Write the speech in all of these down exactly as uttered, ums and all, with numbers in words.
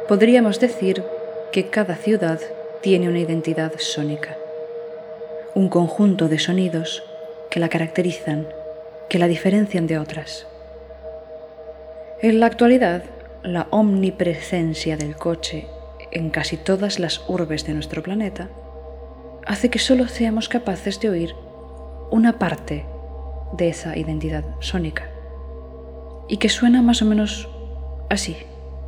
Podríamos decir que cada ciudad tiene una identidad sónica, un conjunto de sonidos que la caracterizan, que la diferencian de otras. En la actualidad, la omnipresencia del coche en casi todas las urbes de nuestro planeta hace que solo seamos capaces de oír una parte de esa identidad sónica y que suena más o menos así.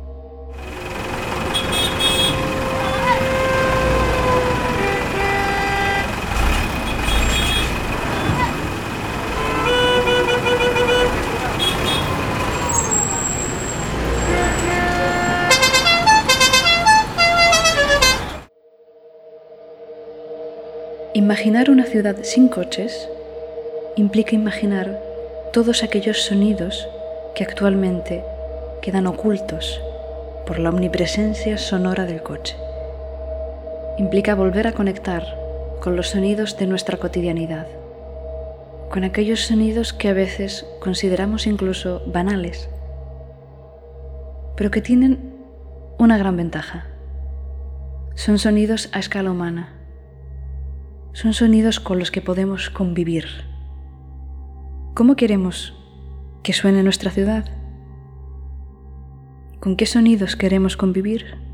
Imaginar una ciudad sin coches implica imaginar todos aquellos sonidos que actualmente quedan ocultos por la omnipresencia sonora del coche. Implica volver a conectar con los sonidos de nuestra cotidianidad, con aquellos sonidos que a veces consideramos incluso banales, pero que tienen una gran ventaja. Son sonidos a escala humana. Son sonidos con los que podemos convivir. ¿Cómo queremos que suene nuestra ciudad? ¿Con qué sonidos queremos convivir?